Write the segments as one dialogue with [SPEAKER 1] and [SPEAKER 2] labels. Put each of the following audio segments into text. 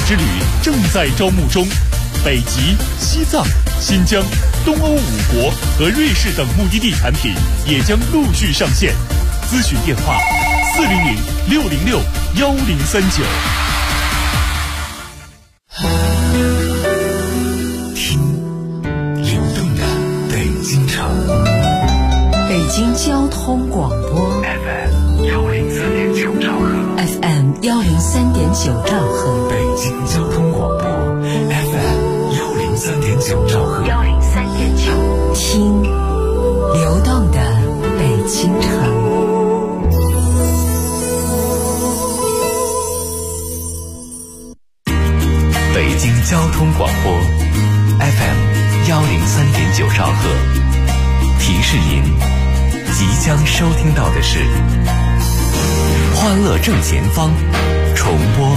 [SPEAKER 1] 之旅正在招募中，北极、西藏、新疆、东欧5国和瑞士等目的地产品也将陆续上线。咨询电话：400-606-1039。
[SPEAKER 2] 听流动的北京城，
[SPEAKER 3] 北京交通广播
[SPEAKER 2] FM 104.9兆赫
[SPEAKER 3] ，FM 103.9兆赫，
[SPEAKER 2] 北京交通广播 FM 103.9兆赫
[SPEAKER 3] ，103.9，听流动的北京城。
[SPEAKER 2] 北京交通广播 FM 103.9兆赫，提示您即将收听到的是欢乐正前方重播。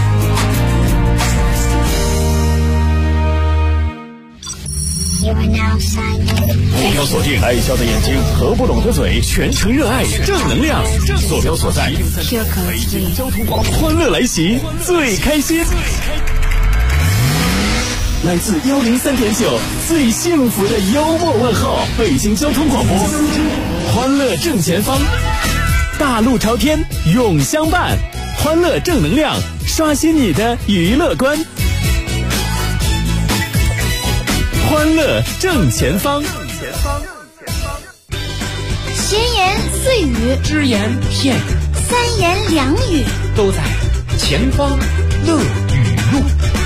[SPEAKER 1] 目标锁定，爱笑的眼睛和不拢的嘴，全程热爱正能量。坐标所在，北京交通广播，欢乐来袭，最开心。来自103.9最幸福的幽默问候，北京交通广播，欢乐正前方，大路朝天永相伴，欢乐正能量，刷新你的娱乐观。欢乐正前方，
[SPEAKER 4] 闲言碎语，
[SPEAKER 5] 只言片语，
[SPEAKER 4] 三言两语，
[SPEAKER 5] 都在前方乐语录。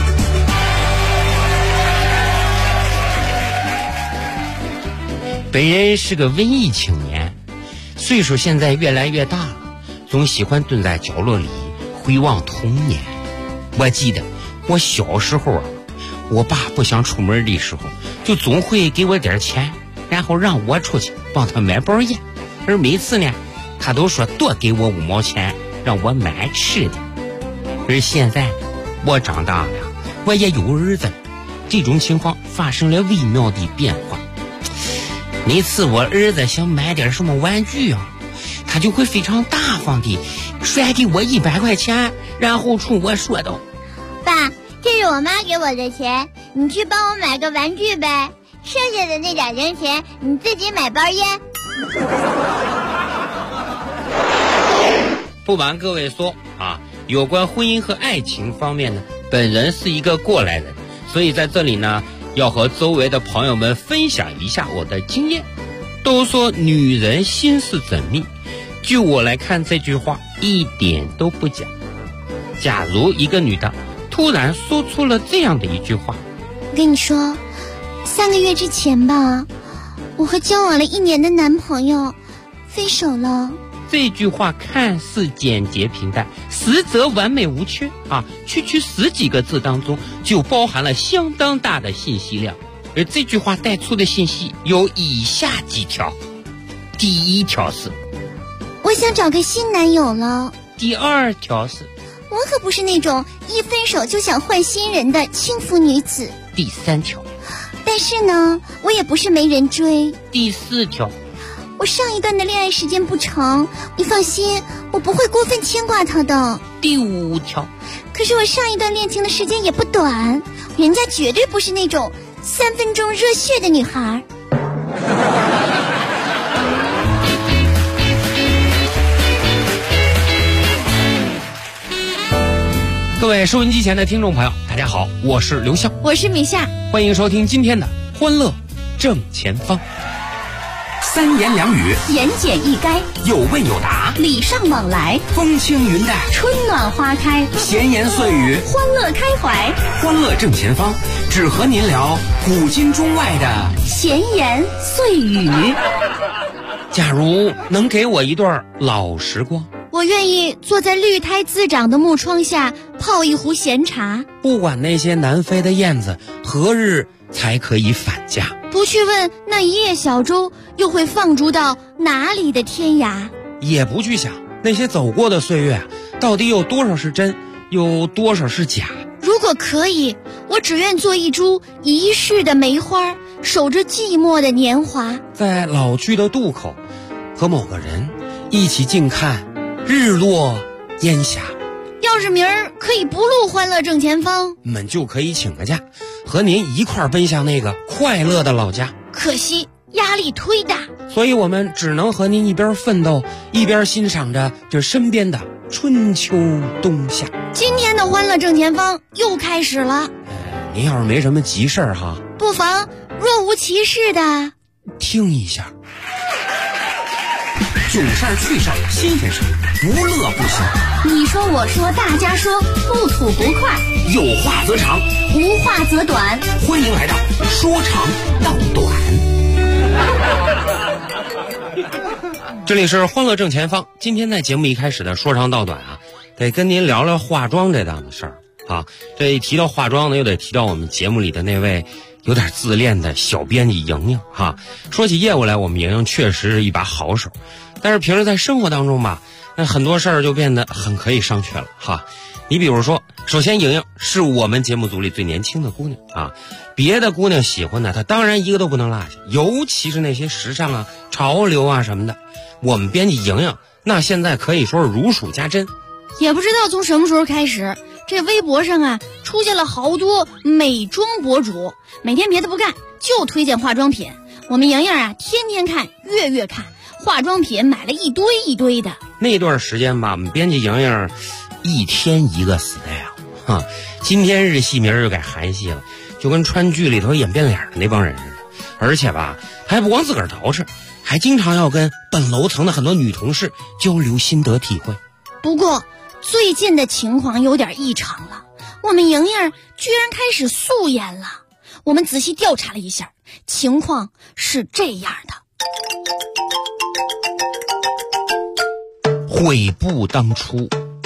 [SPEAKER 5] 本人是个文艺青年，岁数现在越来越大了，总喜欢蹲在角落里回望童年。我记得我小时候啊，我爸不想出门的时候，就总会给我点钱，然后让我出去帮他买包烟，而每次呢，他都说多给我5毛钱，让我买吃的。而现在我长大了，我也有儿子，这种情况发生了微妙的变化。每次我儿子想买点什么玩具啊，他就会非常大方地甩给我100块钱，然后冲我说道：
[SPEAKER 4] 爸，这是我妈给我的钱，你去帮我买个玩具呗，剩下的那点零钱你自己买包烟。
[SPEAKER 5] 不瞒各位说啊，有关婚姻和爱情方面呢，本人是一个过来人，所以在这里呢，要和周围的朋友们分享一下我的经验。都说女人心思缜密，据我来看，这句话一点都不假。假如一个女的突然说出了这样的一句话：
[SPEAKER 4] 我跟你说，3个月之前吧，我和交往了1年的男朋友分手了。
[SPEAKER 5] 这句话看似简洁平淡，实则完美无缺啊！区10几个字当中就包含了相当大的信息量。而这句话带出的信息有以下几条：第一条是
[SPEAKER 4] 我想找个新男友了。
[SPEAKER 5] 第二条是
[SPEAKER 4] 我可不是那种一分手就想换新人的轻浮女子。
[SPEAKER 5] 第三条，
[SPEAKER 4] 但是呢，我也不是没人追。
[SPEAKER 5] 第4条，
[SPEAKER 4] 我上一段的恋爱时间不长，你放心，我不会过分牵挂他的。
[SPEAKER 5] 第5条，
[SPEAKER 4] 可是我上一段恋情的时间也不短，人家绝对不是那种3分钟热血的女孩。
[SPEAKER 5] 各位收音机前的听众朋友，大家好，我是刘笑，
[SPEAKER 4] 我是米夏，
[SPEAKER 5] 欢迎收听今天的欢乐正前方。
[SPEAKER 2] 三言两语，
[SPEAKER 4] 言简意赅，
[SPEAKER 2] 有问有答，
[SPEAKER 4] 礼尚往来，
[SPEAKER 2] 风轻云淡，
[SPEAKER 4] 春暖花开，
[SPEAKER 2] 闲言碎语，
[SPEAKER 4] 欢乐开怀，
[SPEAKER 2] 欢乐正前方，只和您聊古今中外的
[SPEAKER 4] 闲言碎语。
[SPEAKER 5] 假如能给我一段老时光，
[SPEAKER 4] 我愿意坐在绿苔滋长的木窗下泡一壶闲茶，
[SPEAKER 5] 不管那些南飞的燕子何日才可以返家，
[SPEAKER 4] 不去问那一叶小舟又会放逐到哪里的天涯，
[SPEAKER 5] 也不去想那些走过的岁月到底有多少是真，有多少是假。
[SPEAKER 4] 如果可以，我只愿做一株遗世的梅花，守着寂寞的年华，
[SPEAKER 5] 在老去的渡口和某个人一起静看日落烟霞。
[SPEAKER 4] 要是明儿可以不录欢乐正前方，
[SPEAKER 5] 们就可以请个假，和您一块儿奔向那个快乐的老家。
[SPEAKER 4] 可惜压力忒大，
[SPEAKER 5] 所以我们只能和您一边奋斗，一边欣赏着这身边的春秋冬夏。
[SPEAKER 4] 今天的欢乐正前方又开始了。
[SPEAKER 5] 您要是没什么急事儿哈，
[SPEAKER 4] 不妨若无其事的
[SPEAKER 5] 听一下。
[SPEAKER 2] 囧事儿、趣事儿、新鲜事儿，不乐不行。
[SPEAKER 6] 你说我说大家说，不吐不快，
[SPEAKER 2] 有话则长，
[SPEAKER 6] 无话则短。
[SPEAKER 2] 欢迎来到说长道短。
[SPEAKER 5] 这里是欢乐正前方。今天在节目一开始的说长道短啊，得跟您聊聊化妆这档子事儿啊。这一提到化妆呢，又得提到我们节目里的那位有点自恋的小编辑莹莹哈。说起业务来，我们莹莹确实是一把好手，但是平时在生活当中吧，那很多事儿就变得很可以商榷了哈。你比如说，首先莹莹是我们节目组里最年轻的姑娘啊，别的姑娘喜欢的她当然一个都不能落下，尤其是那些时尚啊、潮流啊什么的，我们编辑莹莹那现在可以说是如数家珍。
[SPEAKER 4] 也不知道从什么时候开始，这微博上啊出现了好多美妆博主，每天别的不干就推荐化妆品。我们莹莹啊天天看月月看，化妆品买了一堆一堆的。
[SPEAKER 5] 那段时间吧，我们编辑莹莹一天一个 style 哈，今天日系明儿又改韩系了，就跟川剧里头演变脸的那帮人似的。而且吧，还不光自个儿捯饬，还经常要跟本楼层的很多女同事交流心得体会。
[SPEAKER 4] 不过最近的情况有点异常了，我们莹莹居然开始素颜了。我们仔细调查了一下，情况是这样的。
[SPEAKER 5] 悔不当初。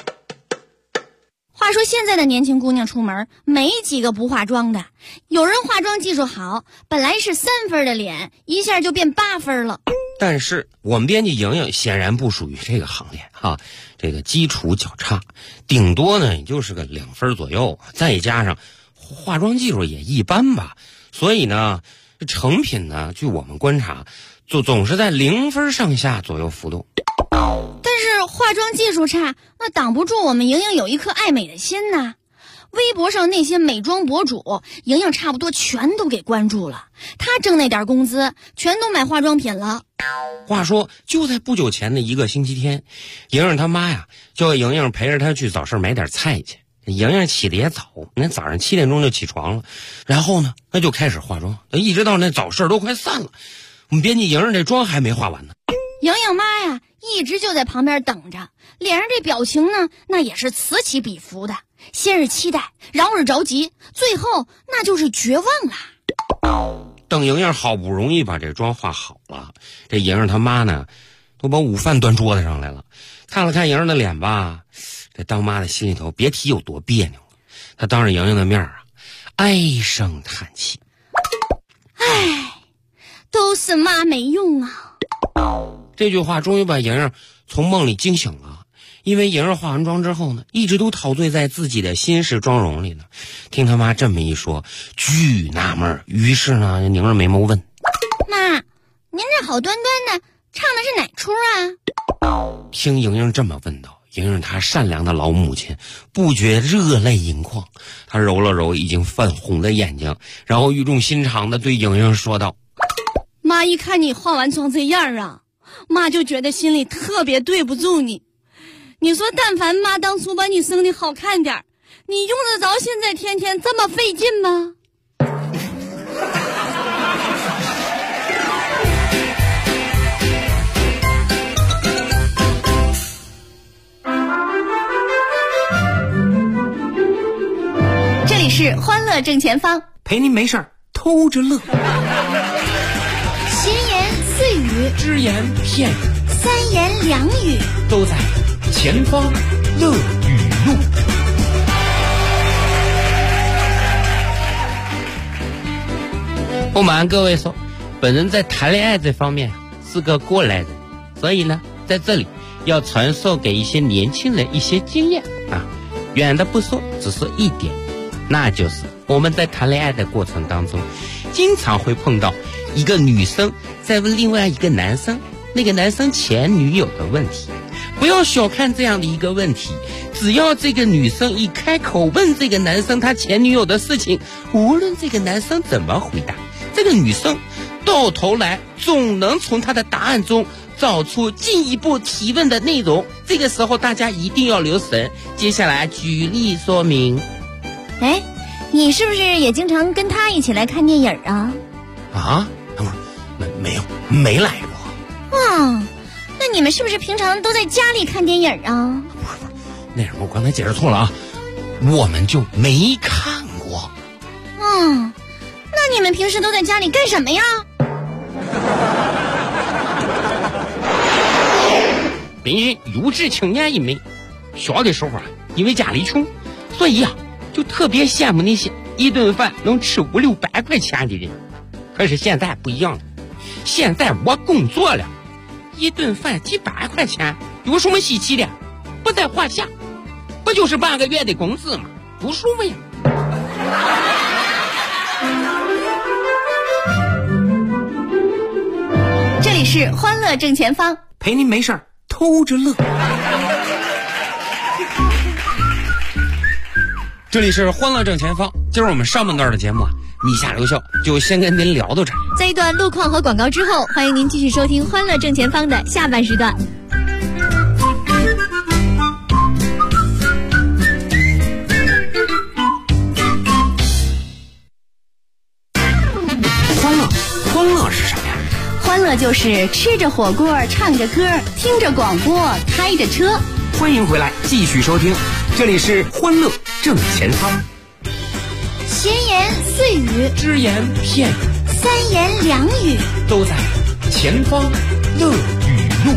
[SPEAKER 4] 话说现在的年轻姑娘出门没几个不化妆的，有人化妆技术好，本来是3分的脸一下就变8分了。
[SPEAKER 5] 但是我们编辑莹莹显然不属于这个行列哈，这个基础较差，顶多呢也就是个2分左右，再加上化妆技术也一般吧，所以呢成品呢据我们观察总是在0分上下左右浮动。
[SPEAKER 4] 但是化妆技术差，那挡不住我们莹莹有一颗爱美的心呐。微博上那些美妆博主，莹莹差不多全都给关注了。她挣那点工资，全都买化妆品了。
[SPEAKER 5] 话说，就在不久前的一个星期天，莹莹她妈呀，叫莹莹陪着她去早市买点菜去。莹莹起得也早，那早上7点钟就起床了，然后呢，那就开始化妆，一直到那早市都快散了，我们编辑莹莹这妆还没化完呢。
[SPEAKER 4] 莹莹妈呀，一直就在旁边等着，脸上这表情呢，那也是此起彼伏的，先是期待，然后是着急，最后那就是绝望了。
[SPEAKER 5] 等莹莹好不容易把这妆化好了，这莹莹她妈呢，都把午饭端桌子上来了，看了看莹莹的脸吧，这当妈的心里头别提有多别扭了。她当着莹莹的面啊，唉声叹气：“
[SPEAKER 4] 唉，都是妈没用啊。”
[SPEAKER 5] 这句话终于把莹莹从梦里惊醒了，因为莹莹化完妆之后呢，一直都陶醉在自己的新式妆容里呢。听他妈这么一说，巨纳闷，于是呢，拧着眉毛问：“
[SPEAKER 4] 妈，您这好端端的唱的是哪出啊？”
[SPEAKER 5] 听莹莹这么问道，莹莹她善良的老母亲不觉热泪盈眶，她揉了揉已经泛红的眼睛，然后语重心长的对莹莹说道：“
[SPEAKER 4] 妈一看你化完妆这样啊，妈就觉得心里特别对不住你。你说但凡妈当初把你生的好看点，你用得着现在天天这么费劲吗？”这里是欢乐正前方，
[SPEAKER 2] 陪您没事儿偷着乐。
[SPEAKER 4] 闲言碎语，
[SPEAKER 2] 只言片语，
[SPEAKER 4] 三言两语，
[SPEAKER 2] 都在前方乐语录。
[SPEAKER 5] 不瞒各位说，本人在谈恋爱这方面是个过来人，所以呢，在这里要传授给一些年轻人一些经验啊。远的不说，只说一点，那就是我们在谈恋爱的过程当中，经常会碰到一个女生在问另外一个男生，那个男生前女友的问题。不不要小看这样的一个问题，只要这个女生一开口问这个男生他前女友的事情，无论这个男生怎么回答，这个女生到头来总能从他的答案中找出进一步提问的内容。这个时候大家一定要留神。接下来举例说明。
[SPEAKER 4] 哎，你是不是也经常跟他一起来看电影啊？
[SPEAKER 5] 啊？没来过。
[SPEAKER 4] 哇，那你们是不是平常都在家里看电影啊？
[SPEAKER 5] 不是，那什么，我刚才解释错了啊，我们就没看过。
[SPEAKER 4] 那你们平时都在家里干什么呀？
[SPEAKER 5] 本人有志青年一枚，小的时候啊，因为家里穷，所以啊，就特别羡慕那些一顿饭能吃500-600块钱的人。可是现在不一样了，现在我工作了，一顿饭几百块钱有什么稀奇的？不在话下，不就是半个月的工资吗？不舒服呀。
[SPEAKER 6] 这里是欢乐正前方，
[SPEAKER 2] 陪您没事儿偷着乐。这里是欢乐正前方，今儿我们上半段的节目啊，米下留校就先跟您聊到这儿。
[SPEAKER 6] 在一段路况和广告之后，欢迎您继续收听欢乐正前方的下半时段。
[SPEAKER 2] 欢乐是什么呀？
[SPEAKER 6] 欢乐就是吃着火锅，唱着歌，听着广播，开着车。
[SPEAKER 2] 欢迎回来，继续收听，这里是欢乐正前方。
[SPEAKER 4] 闲言碎语，
[SPEAKER 2] 只言片语，
[SPEAKER 4] 三言两语，
[SPEAKER 2] 都在前方乐语录。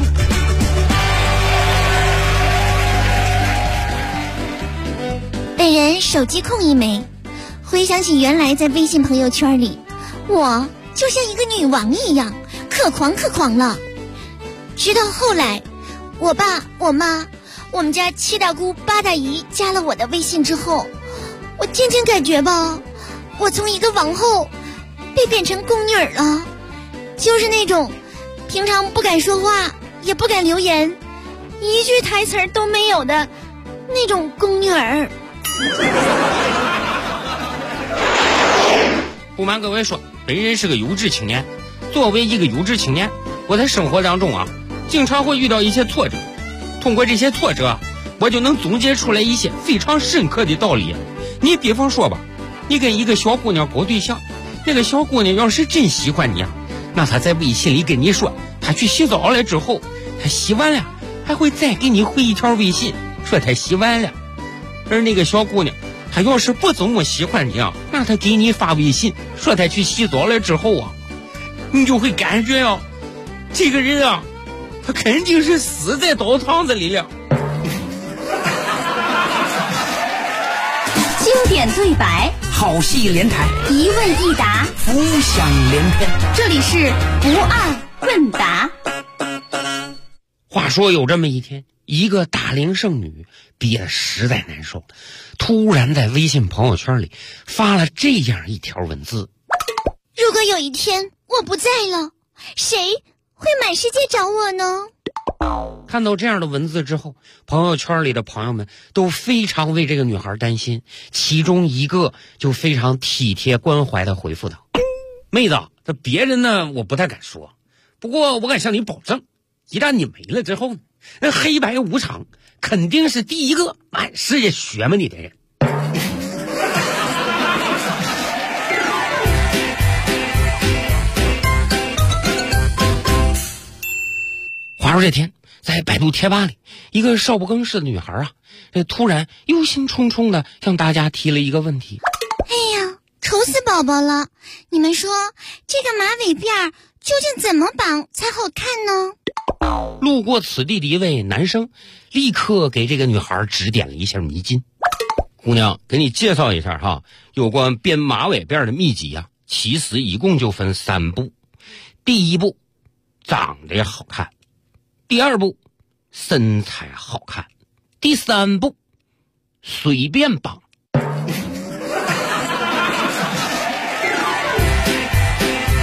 [SPEAKER 4] 本人手机控一枚，回想起原来在微信朋友圈里，我就像一个女王一样，可狂了。直到后来，我爸、我妈、我们家7大姑8大姨加了我的微信之后，我渐渐感觉吧，我从一个王后被变成宫女了，就是那种平常不敢说话，也不敢留言，一句台词都没有的那种宫女儿。
[SPEAKER 5] 不瞒各位说，本人是个有志青年。作为一个有志青年，我在生活当中啊，经常会遇到一些挫折。通过这些挫折，我就能总结出来一些非常深刻的道理。你比方说吧，你跟一个小姑娘搞对象，那个小姑娘要是真喜欢你啊，那她在微信里跟你说她去洗澡了之后，她洗完了还会再给你回一条微信说她洗完了。而那个小姑娘她要是不怎么喜欢你啊，那她给你发微信说她去洗澡了之后啊，你就会感觉啊，这个人啊，他肯定是死在澡堂子里了。
[SPEAKER 6] 经典对白，
[SPEAKER 2] 好戏连台，
[SPEAKER 6] 一问一答，
[SPEAKER 2] 浮想联翩。
[SPEAKER 6] 这里是不二问答。
[SPEAKER 5] 话说有这么一天，一个大龄剩女憋得实在难受，突然在微信朋友圈里发了这样一条文字：
[SPEAKER 4] 如果有一天我不在了，谁会满世界找我呢？
[SPEAKER 5] 看到这样的文字之后，朋友圈里的朋友们都非常为这个女孩担心，其中一个就非常体贴关怀地回复道：妹子，这别人呢我不太敢说，不过我敢向你保证，一旦你没了之后呢，那黑白无常肯定是第一个满世界学摸你的人。话说这天，在百度贴吧里，一个少不更事的女孩啊，突然忧心忡忡的向大家提了一个问题：
[SPEAKER 4] 哎呀，愁死宝宝了！你们说这个马尾辫究竟怎么绑才好看呢？
[SPEAKER 5] 路过此地的一位男生立刻给这个女孩指点了一下迷津。姑娘，给你介绍一下哈，有关编马尾辫的秘籍啊，其实一共就分3步。第一步，长得好看；第二步，身材好看；第3步，随便绑。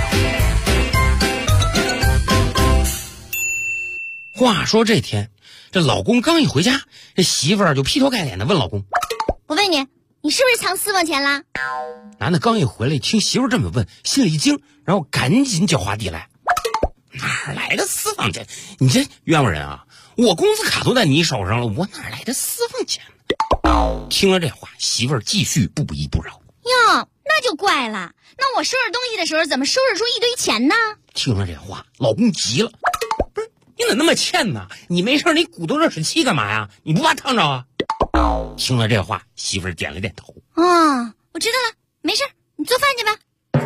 [SPEAKER 5] 话说这天， 这老公刚一回家，这媳妇儿就劈头盖脸的问老公：“
[SPEAKER 4] 我问你，你是不是藏私房钱啦？”
[SPEAKER 5] 男的刚一回来，听媳妇儿这么问，心里一惊，然后赶紧叫话地来：“哪来的私房钱？你这冤枉人啊！我工资卡都在你手上了，我哪来的私房钱呢？”听了这话，媳妇儿继续不依不饶：“
[SPEAKER 4] 哟，那就怪了，那我收拾东西的时候怎么收拾出一堆钱呢？”
[SPEAKER 5] 听了这话，老公急了：“不是，你咋那么欠呢？你没事你鼓动热水器干嘛呀？你不怕烫着啊？”听了这话，媳妇儿点了点头：“
[SPEAKER 4] 哦，我知道了，没事，你做饭去吧。”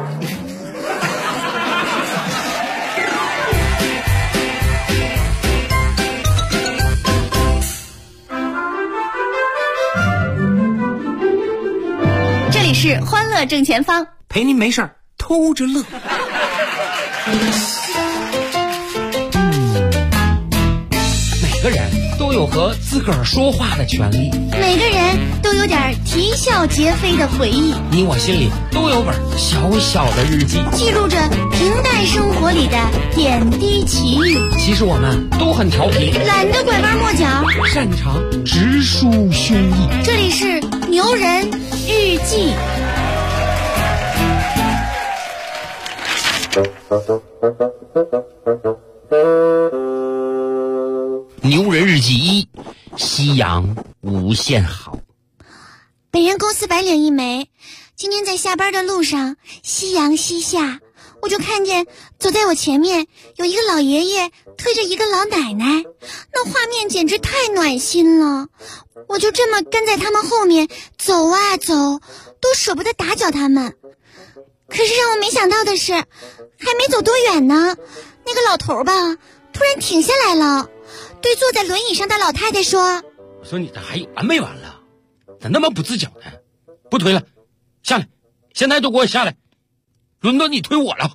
[SPEAKER 6] 这里是欢乐正前方，
[SPEAKER 5] 陪您没事儿偷着乐。每个人都有和自个儿说话的权利，
[SPEAKER 4] 每个人都有点啼笑皆非的回忆，
[SPEAKER 5] 你我心里都有本小小的日记，
[SPEAKER 4] 记录着平淡生活里的点滴奇遇。
[SPEAKER 5] 其实我们都很调皮，
[SPEAKER 4] 懒得拐弯抹角，
[SPEAKER 5] 擅长直抒胸臆。
[SPEAKER 4] 这里是牛人日记。
[SPEAKER 5] 牛人日记1：夕阳无限好。
[SPEAKER 4] 本人公司白领一枚，今天在下班的路上，夕阳西下，我就看见走在我前面有一个老爷爷推着一个老奶奶，那画面简直太暖心了。我就这么跟在他们后面走啊走，都舍不得打搅他们。可是让我没想到的是，还没走多远呢，那个老头吧突然停下来了，对坐在轮椅上的老太太说：“
[SPEAKER 5] 我说你这还有完没完了？咋那么不自觉呢？不推了，下来，现在就给我下来，轮到你推我了。”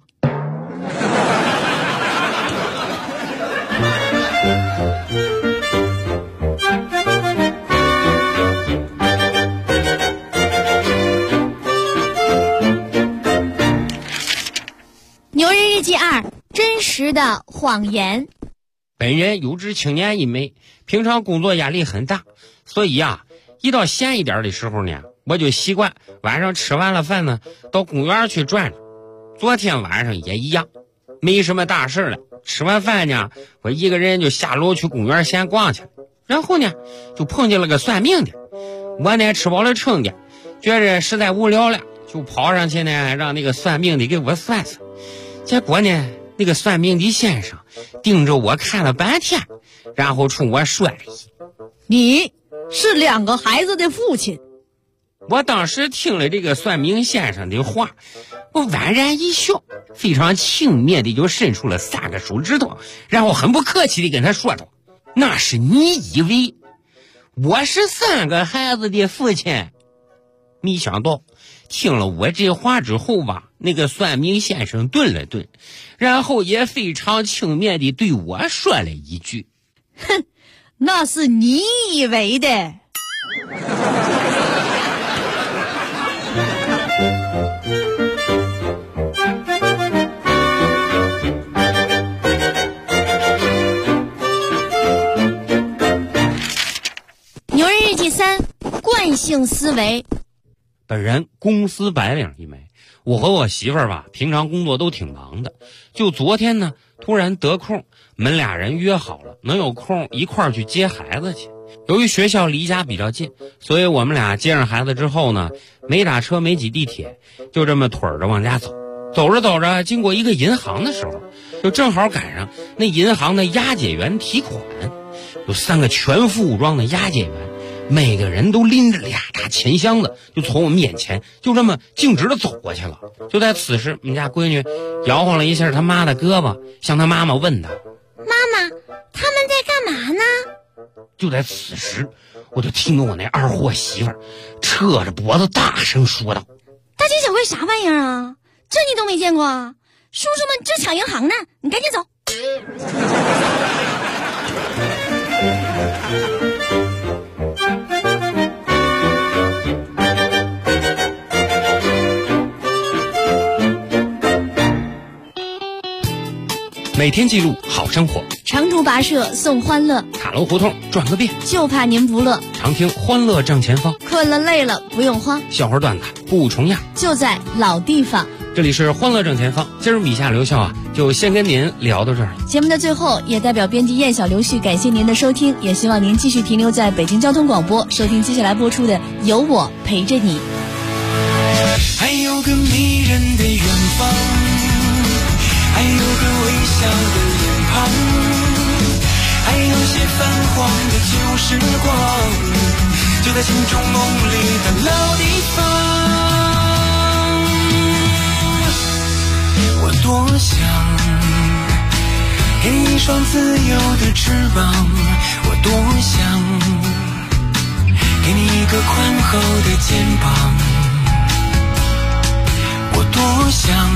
[SPEAKER 6] 牛人日记2：真实的谎言。
[SPEAKER 5] 本人有志青年一枚，平常工作压力很大，所以一到闲一点的时候呢，我就习惯晚上吃完了饭呢，到公园去转转。昨天晚上也一样，没什么大事了，吃完饭呢，我一个人就下楼去公园闲逛去了。然后呢，就碰见了个算命的，我呢吃饱了撑的，觉着实在无聊了，就跑上去呢，让那个算命的给我算算。结果呢，那个算命的先生盯着我看了半天，然后冲我说了一句：“
[SPEAKER 7] 你是2个孩子的父亲。”
[SPEAKER 5] 我当时听了这个算命先生的话，我宛然一笑，非常轻蔑的就伸出了3个手指头，然后很不客气的跟他说道：“那是你以为我是3个孩子的父亲？”没想到听了我这话之后吧，那个算命先生顿了顿，然后也非常轻蔑地对我说了一句：“
[SPEAKER 7] 哼，那是你以为的。”
[SPEAKER 4] 牛人日记3：惯性思维。
[SPEAKER 5] 本人公司白领一枚，我和我媳妇儿吧，平常工作都挺忙的。就昨天呢，突然得空，我们俩人约好了，能有空一块儿去接孩子去。由于学校离家比较近，所以我们俩接上孩子之后呢，没打车没挤地铁，就这么腿着往家走。走着走着，经过一个银行的时候，就正好赶上那银行的押解员提款，有3个全副武装的押解员，每个人都拎着2大钱箱子，就从我们眼前就这么径直的走过去了。就在此时，我们家闺女摇晃了一下他妈的胳膊，向他妈妈问道：“
[SPEAKER 4] 妈妈，他们在干嘛呢？”
[SPEAKER 5] 就在此时，我就听到我那二货媳妇儿扯着脖子大声说道：“
[SPEAKER 4] 大惊小怪啥玩意儿啊？这你都没见过啊？叔叔们正抢银行呢，你赶紧走。”
[SPEAKER 5] 每天记录好生活。
[SPEAKER 4] 长途跋涉送欢乐，
[SPEAKER 5] 塔楼胡同转个遍，
[SPEAKER 4] 就怕您不乐。
[SPEAKER 5] 常听欢乐正前方，
[SPEAKER 4] 困了累了不用慌，
[SPEAKER 5] 笑话段子不重样，
[SPEAKER 4] 就在老地方。
[SPEAKER 5] 这里是欢乐正前方，今儿米夏留校就先跟您聊到这儿了。
[SPEAKER 6] 节目的最后，也代表编辑燕小刘旭感谢您的收听，也希望您继续停留在北京交通广播，收听接下来播出的《有我陪着你》。
[SPEAKER 8] 还有个迷人的远方，还有个微笑的脸庞，还有些泛黄的旧时光，就在心中梦里的老地方。我多想给你一双自由的翅膀，我多想给你一个宽厚的肩膀，我多想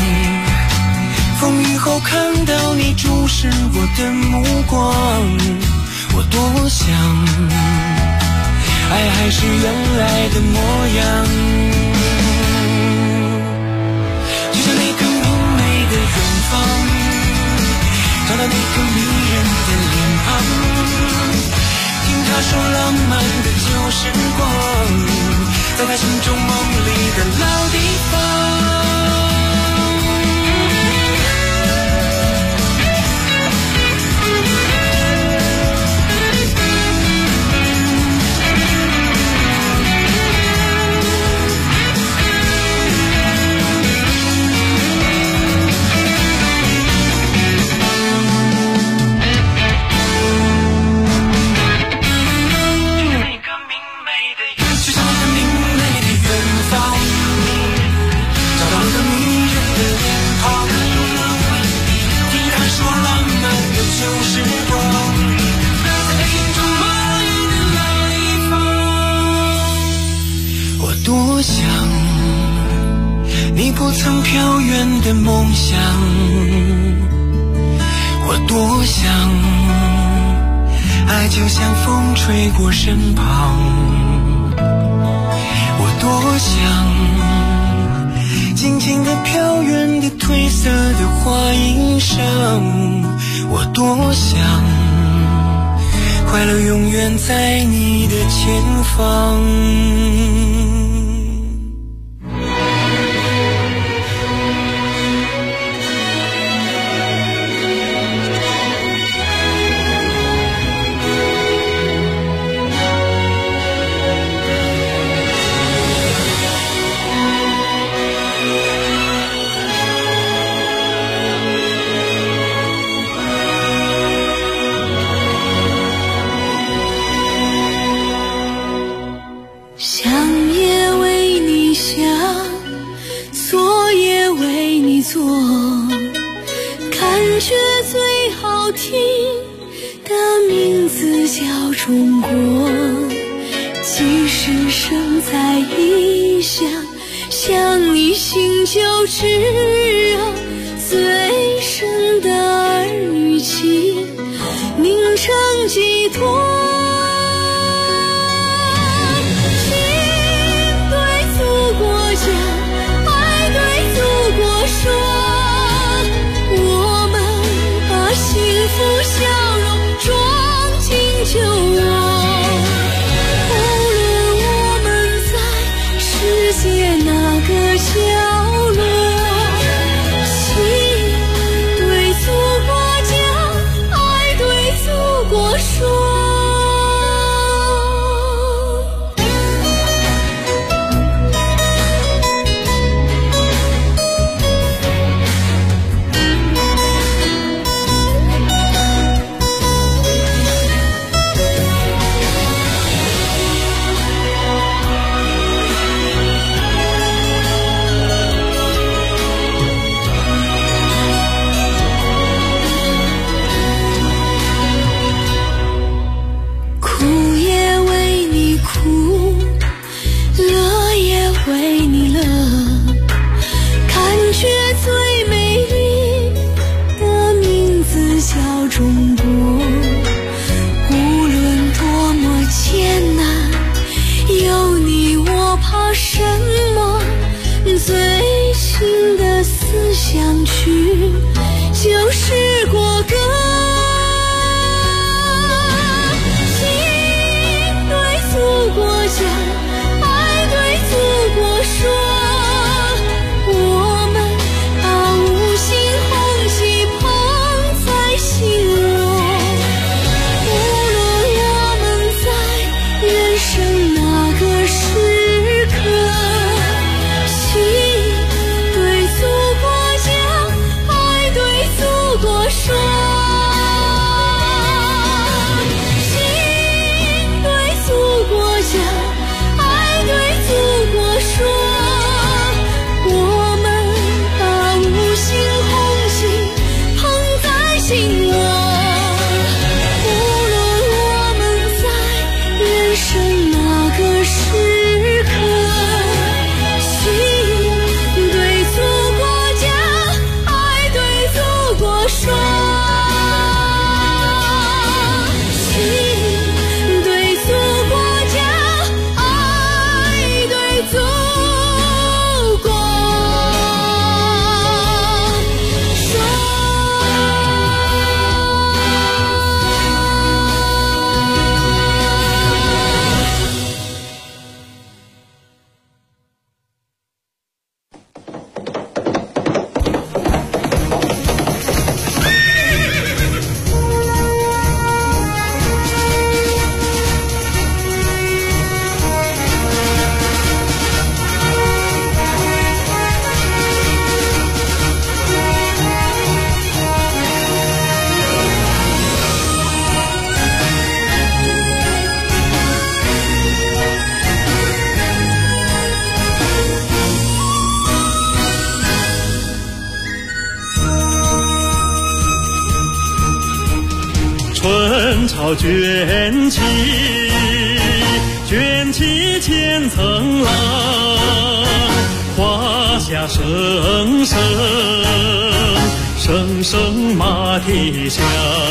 [SPEAKER 8] 风雨后看到你注视我的目光，我多想爱还是原来的模样，就像那个明媚的远方，找到那个迷人的脸庞，听他说浪漫的旧时光，在他心中梦里的老地方。多想你不曾飘远的梦想，我多想爱就像风吹过身旁，我多想静静地飘远的褪色的花衣裳，我多想快乐永远在你的前方。
[SPEAKER 9] 中国，即使身在异乡，想你心就炙热，最深的儿女情凝成寄托。心对祖国讲，爱对祖国说，我们把幸福笑容装进酒窝。哪个角落，心对祖国讲，爱对祖国说。
[SPEAKER 10] 春潮卷起，卷起千层浪，华夏声声，声声马蹄响。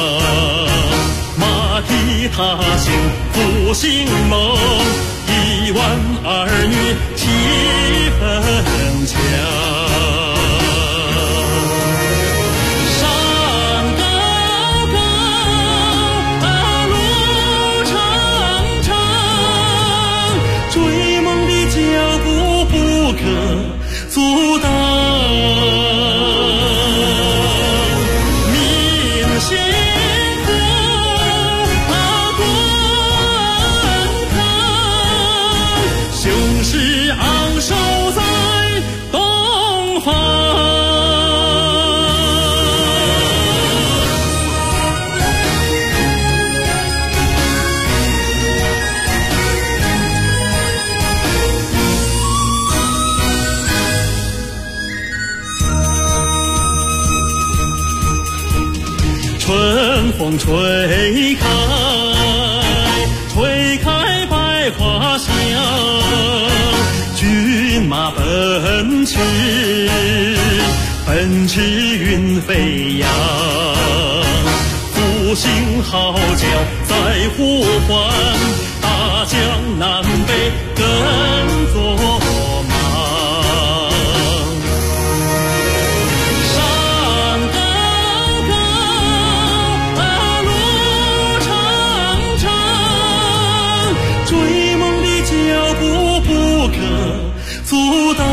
[SPEAKER 10] 马蹄踏行复兴梦，1万儿女气奋强。阻挡民心和滚烫，雄狮昂首在东方。春风吹开，吹开百花香，骏马奔驰，奔驰云飞扬。复兴号角在呼唤，大江南北跟作阻挡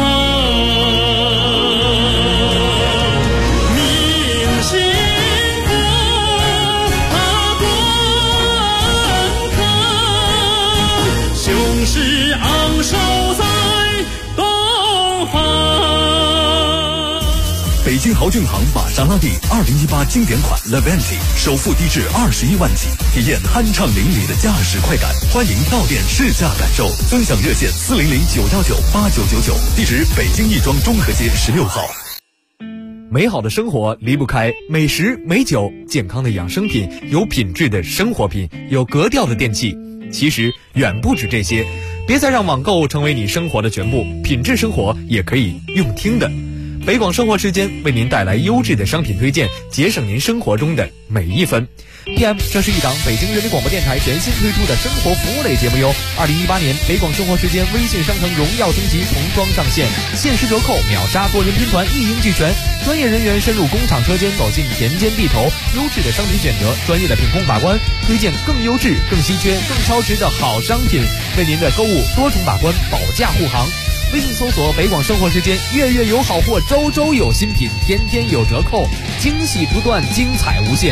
[SPEAKER 10] 民心和滚烫，雄狮昂首在东方。
[SPEAKER 11] 北京豪骏行玛莎拉蒂2018经典款 Levante 首付低至21万起，体验酣畅淋漓的驾驶快感。欢迎到店试驾感受，尊享热线400-919-8999，地址北京亦庄中和街16号。
[SPEAKER 12] 美好的生活离不开美食美酒，健康的养生品，有品质的生活品，有格调的电器。其实远不止这些，别再让网购成为你生活的全部，品质生活也可以用听的。北广生活时间为您带来优质的商品推荐，节省您生活中的每一分。PM， 这是一档北京人民广播电台全新推出的生活服务类节目哟。2018年北广生活时间微信商城荣耀升级童装上线，限时折扣，秒杀多人拼团，一应俱全。专业人员深入工厂车间，走进田间地头，优质的商品选择，专业的品控把关，推荐更优质、更稀缺、更超值的好商品，为您的购物多重把关，保驾护航。微信搜索北广生活时间，月月有好货，周周有新品，天天有折扣，惊喜不断，精彩无限。